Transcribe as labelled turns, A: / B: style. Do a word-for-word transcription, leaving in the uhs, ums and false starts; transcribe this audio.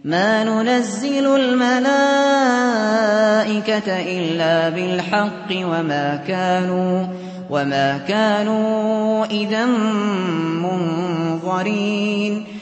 A: مَا نُنَزِّلُ الْمَلَائِكَةَ إِلَّا بِالْحَقِّ وَمَا كَانُوا وَمَا كَانُوا إِذًا مُّنظَرِينَ